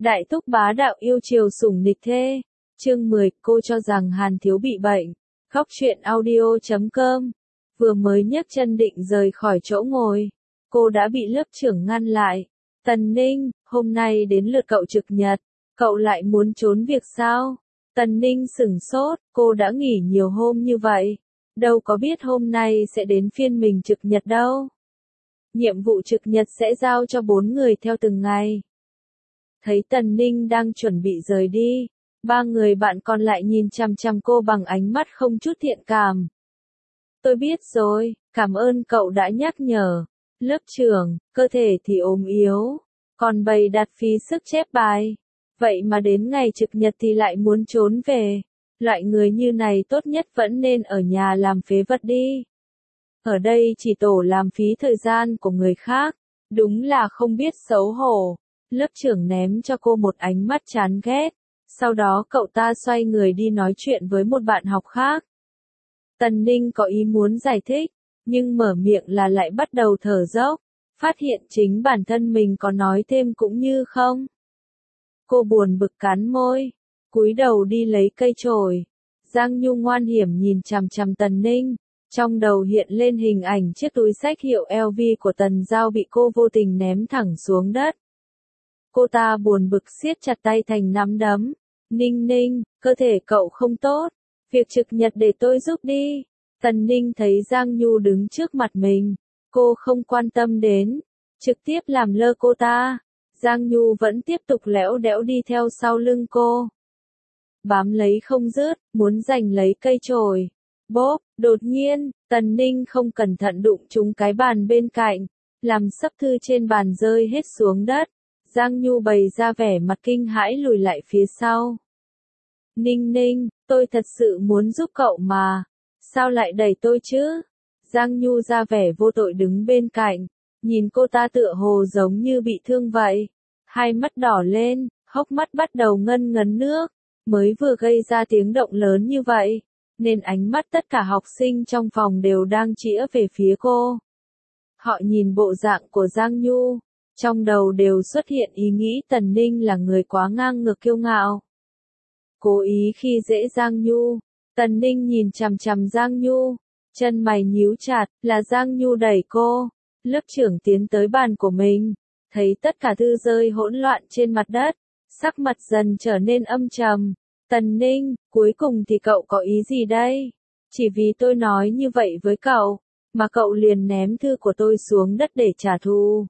Đại thúc bá đạo yêu chiều sủng nịch thê. Chương 10, cô cho rằng Hàn Thiếu bị bệnh. Khóc chuyện audio.com. Vừa mới nhấc chân định rời khỏi chỗ ngồi, cô đã bị lớp trưởng ngăn lại. Tần Ninh, hôm nay đến lượt cậu trực nhật, cậu lại muốn trốn việc sao? Tần Ninh sửng sốt, cô đã nghỉ nhiều hôm như vậy, đâu có biết hôm nay sẽ đến phiên mình trực nhật đâu. Nhiệm vụ trực nhật sẽ giao cho 4 người theo từng ngày. Thấy Tần Ninh đang chuẩn bị rời đi, 3 người bạn còn lại nhìn chằm chằm cô bằng ánh mắt không chút thiện cảm. Tôi biết rồi, cảm ơn cậu đã nhắc nhở. Lớp trưởng, cơ thể thì ốm yếu, còn bày đặt phí sức chép bài. Vậy mà đến ngày trực nhật thì lại muốn trốn về. Loại người như này tốt nhất vẫn nên ở nhà làm phế vật đi. Ở đây chỉ tổ làm phí thời gian của người khác, đúng là không biết xấu hổ. Lớp trưởng ném cho cô một ánh mắt chán ghét, sau đó cậu ta xoay người đi nói chuyện với một bạn học khác. Tần Ninh có ý muốn giải thích, nhưng mở miệng là lại bắt đầu thở dốc, phát hiện chính bản thân mình có nói thêm cũng như không. Cô buồn bực cắn môi, cúi đầu đi lấy cây chổi. Giang Nhu ngoan hiểm nhìn chằm chằm Tần Ninh, trong đầu hiện lên hình ảnh chiếc túi xách hiệu LV của Tần Giao bị cô vô tình ném thẳng xuống đất. Cô ta buồn bực siết chặt tay thành nắm đấm. Ninh Ninh, cơ thể cậu không tốt, việc trực nhật để tôi giúp đi. Tần Ninh thấy Giang Nhu đứng trước mặt mình, cô không quan tâm đến, trực tiếp làm lơ cô ta. Giang Nhu vẫn tiếp tục lẽo đẽo đi theo sau lưng cô, bám lấy không dứt, muốn giành lấy cây chổi. Bốp, đột nhiên, Tần Ninh không cẩn thận đụng trúng cái bàn bên cạnh, làm sấp thư trên bàn rơi hết xuống đất. Giang Nhu bày ra vẻ mặt kinh hãi lùi lại phía sau. Ninh Ninh, tôi thật sự muốn giúp cậu mà, sao lại đẩy tôi chứ? Giang Nhu ra vẻ vô tội đứng bên cạnh, nhìn cô ta tựa hồ giống như bị thương vậy. Hai mắt đỏ lên, hốc mắt bắt đầu ngân ngấn nước, mới vừa gây ra tiếng động lớn như vậy, nên ánh mắt tất cả học sinh trong phòng đều đang chĩa về phía cô. Họ nhìn bộ dạng của Giang Nhu, trong đầu đều xuất hiện ý nghĩ Tần Ninh là người quá ngang ngược kiêu ngạo, cố ý khi dễ Giang Nhu. Tần Ninh nhìn chằm chằm Giang Nhu, chân mày nhíu chặt, là Giang Nhu đẩy cô. Lớp trưởng tiến tới bàn của mình, thấy tất cả thư rơi hỗn loạn trên mặt đất, sắc mặt dần trở nên âm trầm. Tần Ninh, cuối cùng thì cậu có ý gì đây? Chỉ vì tôi nói như vậy với cậu, mà cậu liền ném thư của tôi xuống đất để trả thù.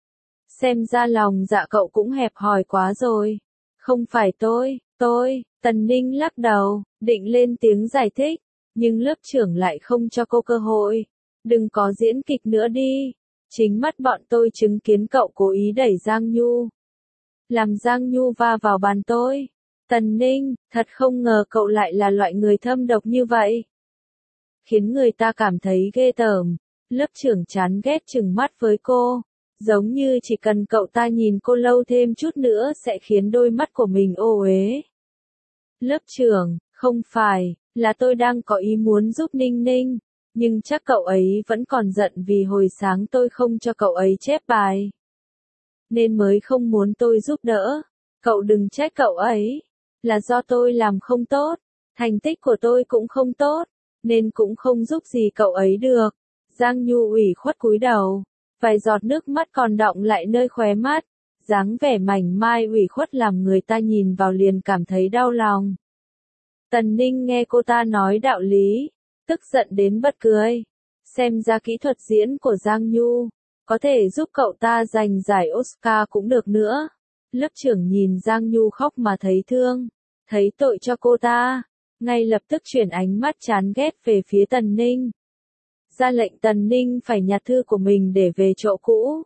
Xem ra lòng dạ cậu cũng hẹp hòi quá rồi. Không phải tôi, Tần Ninh lắc đầu, định lên tiếng giải thích, nhưng lớp trưởng lại không cho cô cơ hội. Đừng có diễn kịch nữa đi, chính mắt bọn tôi chứng kiến cậu cố ý đẩy Giang Nhu, làm Giang Nhu va vào bàn tôi. Tần Ninh, thật không ngờ cậu lại là loại người thâm độc như vậy, khiến người ta cảm thấy ghê tởm. Lớp trưởng chán ghét trừng mắt với cô, giống như chỉ cần cậu ta nhìn cô lâu thêm chút nữa sẽ khiến đôi mắt của mình ô uế. Lớp trưởng, không phải, là tôi đang có ý muốn giúp Ninh Ninh, nhưng chắc cậu ấy vẫn còn giận vì hồi sáng tôi không cho cậu ấy chép bài, nên mới không muốn tôi giúp đỡ. Cậu đừng trách cậu ấy, là do tôi làm không tốt, thành tích của tôi cũng không tốt, nên cũng không giúp gì cậu ấy được. Giang Nhu ủy khuất cúi đầu, vài giọt nước mắt còn đọng lại nơi khóe mắt, dáng vẻ mảnh mai ủy khuất làm người ta nhìn vào liền cảm thấy đau lòng. Tần Ninh nghe cô ta nói đạo lý, tức giận đến bật cười. Xem ra kỹ thuật diễn của Giang Nhu có thể giúp cậu ta giành giải Oscar cũng được nữa. Lớp trưởng nhìn Giang Nhu khóc mà thấy thương, thấy tội cho cô ta, ngay lập tức chuyển ánh mắt chán ghét về phía Tần Ninh, ra lệnh Tần Ninh phải nhặt thư của mình để về chỗ cũ.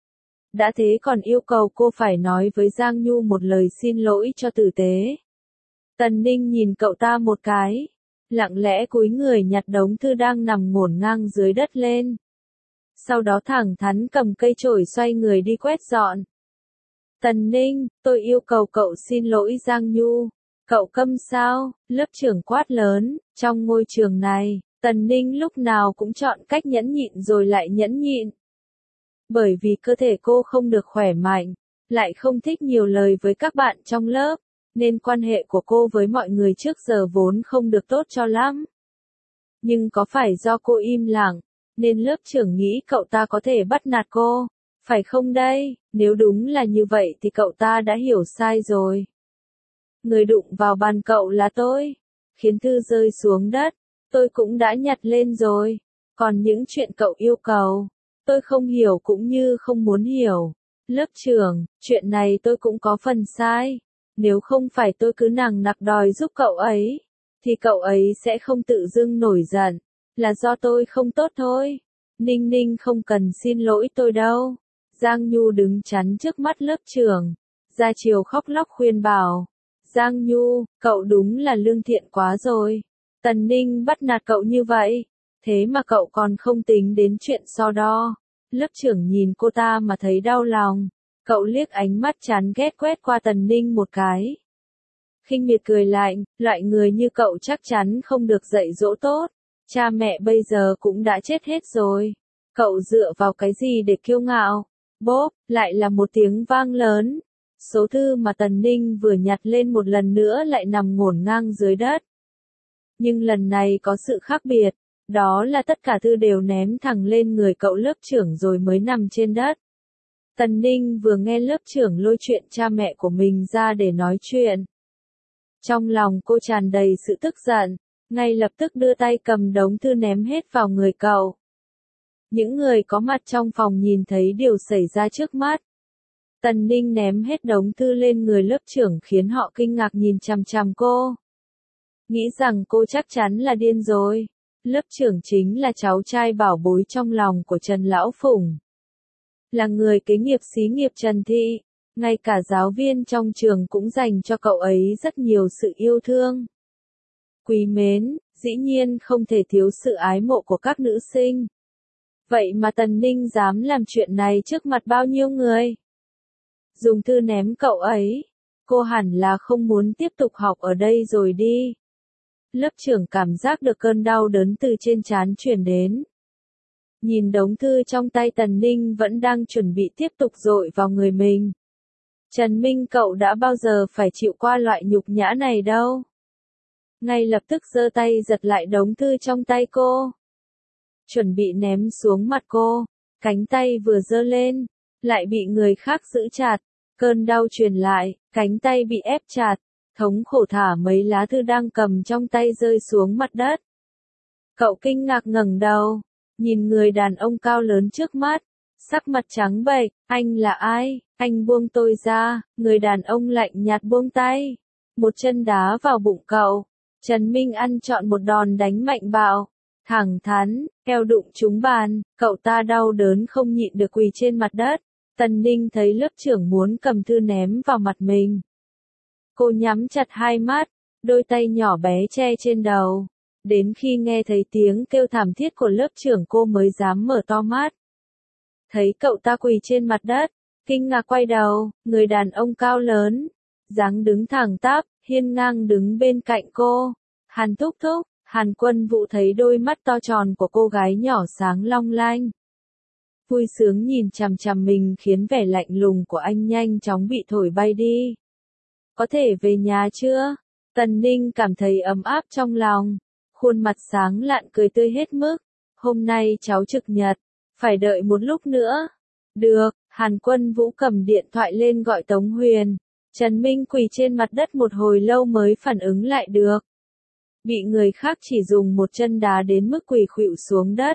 Đã thế còn yêu cầu cô phải nói với Giang Nhu một lời xin lỗi cho tử tế. Tần Ninh nhìn cậu ta một cái, lặng lẽ cúi người nhặt đống thư đang nằm ngổn ngang dưới đất lên. Sau đó thẳng thắn cầm cây chổi xoay người đi quét dọn. Tần Ninh, tôi yêu cầu cậu xin lỗi Giang Nhu. Cậu câm sao? Lớp trưởng quát lớn. Trong ngôi trường này, Tần Ninh lúc nào cũng chọn cách nhẫn nhịn rồi lại nhẫn nhịn. Bởi vì cơ thể cô không được khỏe mạnh, lại không thích nhiều lời với các bạn trong lớp, nên quan hệ của cô với mọi người trước giờ vốn không được tốt cho lắm. Nhưng có phải do cô im lặng, nên lớp trưởng nghĩ cậu ta có thể bắt nạt cô, phải không đây? Nếu đúng là như vậy thì cậu ta đã hiểu sai rồi. Người đụng vào bàn cậu là tôi, khiến thư rơi xuống đất, tôi cũng đã nhặt lên rồi. Còn những chuyện cậu yêu cầu, tôi không hiểu cũng như không muốn hiểu. Lớp trưởng, chuyện này tôi cũng có phần sai. Nếu không phải tôi cứ nằng nặc đòi giúp cậu ấy, thì cậu ấy sẽ không tự dưng nổi giận. Là do tôi không tốt thôi. Ninh Ninh không cần xin lỗi tôi đâu. Giang Nhu đứng chắn trước mắt lớp trưởng. Gia Triều khóc lóc khuyên bảo. Giang Nhu, cậu đúng là lương thiện quá rồi. Tần Ninh bắt nạt cậu như vậy. Thế mà cậu còn không tính đến chuyện so đo. Lớp trưởng nhìn cô ta mà thấy đau lòng. Cậu liếc ánh mắt chán ghét quét qua Tần Ninh một cái. Khinh miệt cười lạnh, loại người như cậu chắc chắn không được dạy dỗ tốt. Cha mẹ bây giờ cũng đã chết hết rồi. Cậu dựa vào cái gì để kiêu ngạo? Bốp, lại là một tiếng vang lớn. Số thư mà Tần Ninh vừa nhặt lên một lần nữa lại nằm ngổn ngang dưới đất. Nhưng lần này có sự khác biệt, đó là tất cả thư đều ném thẳng lên người cậu lớp trưởng rồi mới nằm trên đất. Tần Ninh vừa nghe lớp trưởng lôi chuyện cha mẹ của mình ra để nói chuyện. Trong lòng cô tràn đầy sự tức giận, ngay lập tức đưa tay cầm đống thư ném hết vào người cậu. Những người có mặt trong phòng nhìn thấy điều xảy ra trước mắt. Tần Ninh ném hết đống thư lên người lớp trưởng khiến họ kinh ngạc nhìn chằm chằm cô. Nghĩ rằng cô chắc chắn là điên rồi. Lớp trưởng chính là cháu trai bảo bối trong lòng của Trần Lão Phùng. Là người kế nghiệp xí nghiệp Trần Thị, ngay cả giáo viên trong trường cũng dành cho cậu ấy rất nhiều sự yêu thương. Quý mến, dĩ nhiên không thể thiếu sự ái mộ của các nữ sinh. Vậy mà Tần Ninh dám làm chuyện này trước mặt bao nhiêu người? Dùng thư ném cậu ấy. Cô hẳn là không muốn tiếp tục học ở đây rồi đi. Lớp trưởng cảm giác được cơn đau đớn từ trên trán truyền đến. Nhìn đống thư trong tay Tần Ninh vẫn đang chuẩn bị tiếp tục dội vào người mình. Trần Minh, cậu đã bao giờ phải chịu qua loại nhục nhã này đâu. Ngay lập tức giơ tay giật lại đống thư trong tay cô. Chuẩn bị ném xuống mặt cô. Cánh tay vừa giơ lên, lại bị người khác giữ chặt. Cơn đau truyền lại, cánh tay bị ép chặt. Thống khổ thả mấy lá thư đang cầm trong tay rơi xuống mặt đất. Cậu kinh ngạc ngẩng đầu, nhìn người đàn ông cao lớn trước mắt, sắc mặt trắng bệch. Anh là ai? Anh buông tôi ra. Người đàn ông lạnh nhạt buông tay, một chân đá vào bụng cậu. Trần Minh ăn trọn một đòn đánh mạnh bạo, thẳng thắn, eo đụng trúng bàn, cậu ta đau đớn không nhịn được quỳ trên mặt đất. Tần Ninh thấy lớp trưởng muốn cầm thư ném vào mặt mình. Cô nhắm chặt hai mắt, đôi tay nhỏ bé che trên đầu. Đến khi nghe thấy tiếng kêu thảm thiết của lớp trưởng cô mới dám mở to mắt. Thấy cậu ta quỳ trên mặt đất, kinh ngạc quay đầu, người đàn ông cao lớn, dáng đứng thẳng tắp, hiên ngang đứng bên cạnh cô. Hàn Thúc Thúc. Hàn Quân Vũ thấy đôi mắt to tròn của cô gái nhỏ sáng long lanh. Vui sướng nhìn chằm chằm mình khiến vẻ lạnh lùng của anh nhanh chóng bị thổi bay đi. Có thể về nhà chưa? Tần Ninh cảm thấy ấm áp trong lòng. Khuôn mặt sáng lạn cười tươi hết mức. Hôm nay cháu trực nhật, phải đợi một lúc nữa. Được, Hàn Quân Vũ cầm điện thoại lên gọi Tống Huyền. Trần Minh quỳ trên mặt đất một hồi lâu mới phản ứng lại được. Bị người khác chỉ dùng một chân đá đến mức quỳ khuỵu xuống đất.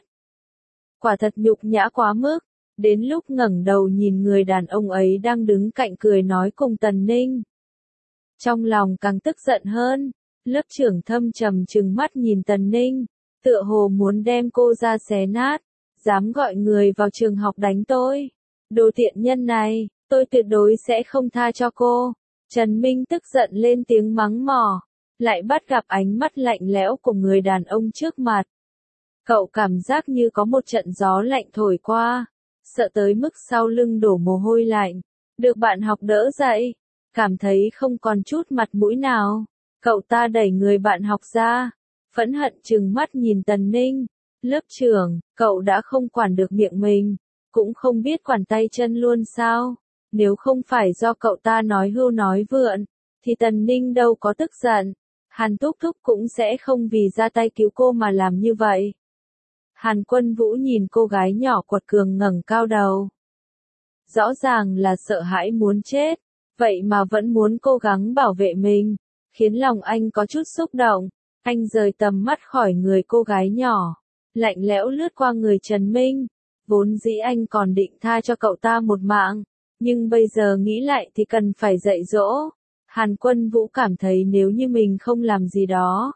Quả thật nhục nhã quá mức. Đến lúc ngẩng đầu nhìn người đàn ông ấy đang đứng cạnh cười nói cùng Tần Ninh. Trong lòng càng tức giận hơn, lớp trưởng thâm trầm trừng mắt nhìn Tần Ninh, tựa hồ muốn đem cô ra xé nát, dám gọi người vào trường học đánh tôi. Đồ tiện nhân này, tôi tuyệt đối sẽ không tha cho cô. Trần Minh tức giận lên tiếng mắng mỏ, lại bắt gặp ánh mắt lạnh lẽo của người đàn ông trước mặt. Cậu cảm giác như có một trận gió lạnh thổi qua, sợ tới mức sau lưng đổ mồ hôi lạnh. Được bạn học đỡ dậy, cảm thấy không còn chút mặt mũi nào. Cậu ta đẩy người bạn học ra, phẫn hận trừng mắt nhìn Tần Ninh. Lớp trưởng, cậu đã không quản được miệng mình, cũng không biết quản tay chân luôn sao? Nếu không phải do cậu ta nói hưu nói vượn, thì Tần Ninh đâu có tức giận. Hàn Thúc Thúc cũng sẽ không vì ra tay cứu cô mà làm như vậy. Hàn Quân Vũ nhìn cô gái nhỏ quật cường ngẩng cao đầu. Rõ ràng là sợ hãi muốn chết, vậy mà vẫn muốn cố gắng bảo vệ mình, khiến lòng anh có chút xúc động. Anh rời tầm mắt khỏi người cô gái nhỏ, lạnh lẽo lướt qua người Trần Minh. Vốn dĩ anh còn định tha cho cậu ta một mạng, nhưng bây giờ nghĩ lại thì cần phải dạy dỗ. Hàn Quân Vũ cảm thấy nếu như mình không làm gì đó,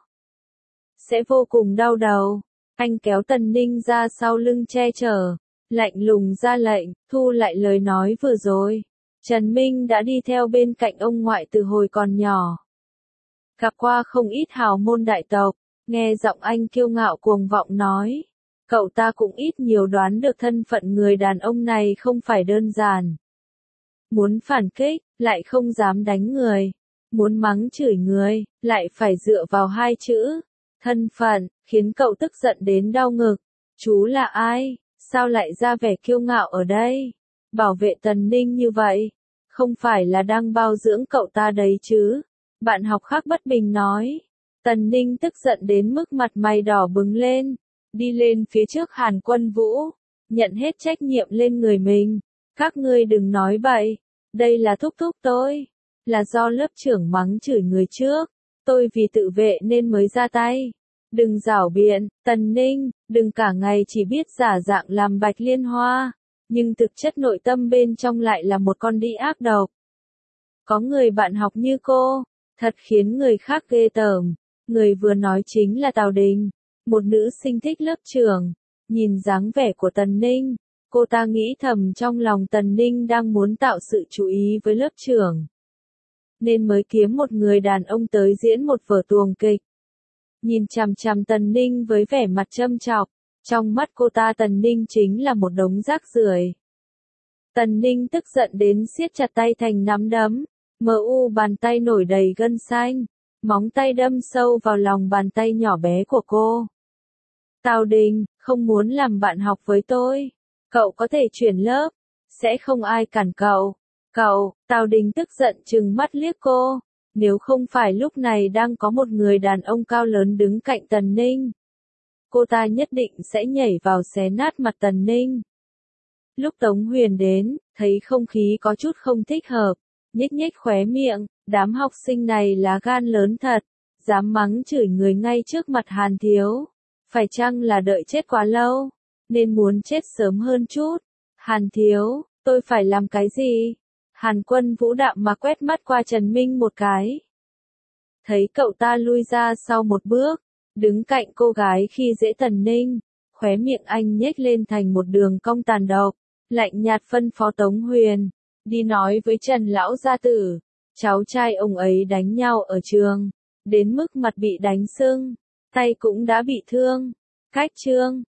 sẽ vô cùng đau đầu. Anh kéo Tần Ninh ra sau lưng che chở, lạnh lùng ra lệnh, thu lại lời nói vừa rồi. Trần Minh đã đi theo bên cạnh ông ngoại từ hồi còn nhỏ. Gặp qua không ít hào môn đại tộc, nghe giọng anh kiêu ngạo cuồng vọng nói. Cậu ta cũng ít nhiều đoán được thân phận người đàn ông này không phải đơn giản. Muốn phản kích, lại không dám đánh người. Muốn mắng chửi người, lại phải dựa vào hai chữ. Thân phận, khiến cậu tức giận đến đau ngực. Chú là ai? Sao lại ra vẻ kiêu ngạo ở đây? Bảo vệ Tần Ninh như vậy, không phải là đang bao dưỡng cậu ta đấy chứ? Bạn học khác bất bình nói. Tần Ninh tức giận đến mức mặt mày đỏ bừng lên, đi lên phía trước Hàn Quân Vũ, nhận hết trách nhiệm lên người mình. Các ngươi đừng nói bậy, đây là thúc thúc tôi, là do lớp trưởng mắng chửi người trước, tôi vì tự vệ nên mới ra tay. Đừng giảo biện, Tần Ninh, đừng cả ngày chỉ biết giả dạng làm Bạch Liên Hoa, nhưng thực chất nội tâm bên trong lại là một con đĩ ác độc. Có người bạn học như cô, thật khiến người khác ghê tởm. Người vừa nói chính là Tào Đình, một nữ sinh thích lớp trưởng. Nhìn dáng vẻ của Tần Ninh, cô ta nghĩ thầm trong lòng Tần Ninh đang muốn tạo sự chú ý với lớp trưởng, nên mới kiếm một người đàn ông tới diễn một vở tuồng kịch. Nhìn chằm chằm Tần Ninh với vẻ mặt châm chọc, trong mắt cô ta Tần Ninh chính là một đống rác rưởi. Tần Ninh tức giận đến siết chặt tay thành nắm đấm, bàn tay nổi đầy gân xanh, móng tay đâm sâu vào lòng bàn tay nhỏ bé của cô. Tào Đình, không muốn làm bạn học với tôi. Cậu có thể chuyển lớp, sẽ không ai cản cậu. Cậu, Tào Đình tức giận trừng mắt liếc cô. Nếu không phải lúc này đang có một người đàn ông cao lớn đứng cạnh Tần Ninh, cô ta nhất định sẽ nhảy vào xé nát mặt Tần Ninh. Lúc Tống Huyền đến, thấy không khí có chút không thích hợp, nhếch nhếch khóe miệng, đám học sinh này lá gan lớn thật, dám mắng chửi người ngay trước mặt Hàn Thiếu. Phải chăng là đợi chết quá lâu, nên muốn chết sớm hơn chút? Hàn Thiếu, tôi phải làm cái gì? Hàn Quân Vũ đạm mà quét mắt qua Trần Minh một cái. Thấy cậu ta lui ra sau một bước, đứng cạnh cô gái khi dễ Tần Ninh, khóe miệng anh nhếch lên thành một đường cong tàn độc, lạnh nhạt phân phó Tống Huyền, đi nói với Trần Lão Gia Tử, cháu trai ông ấy đánh nhau ở trường, đến mức mặt bị đánh sưng, tay cũng đã bị thương. Cách chương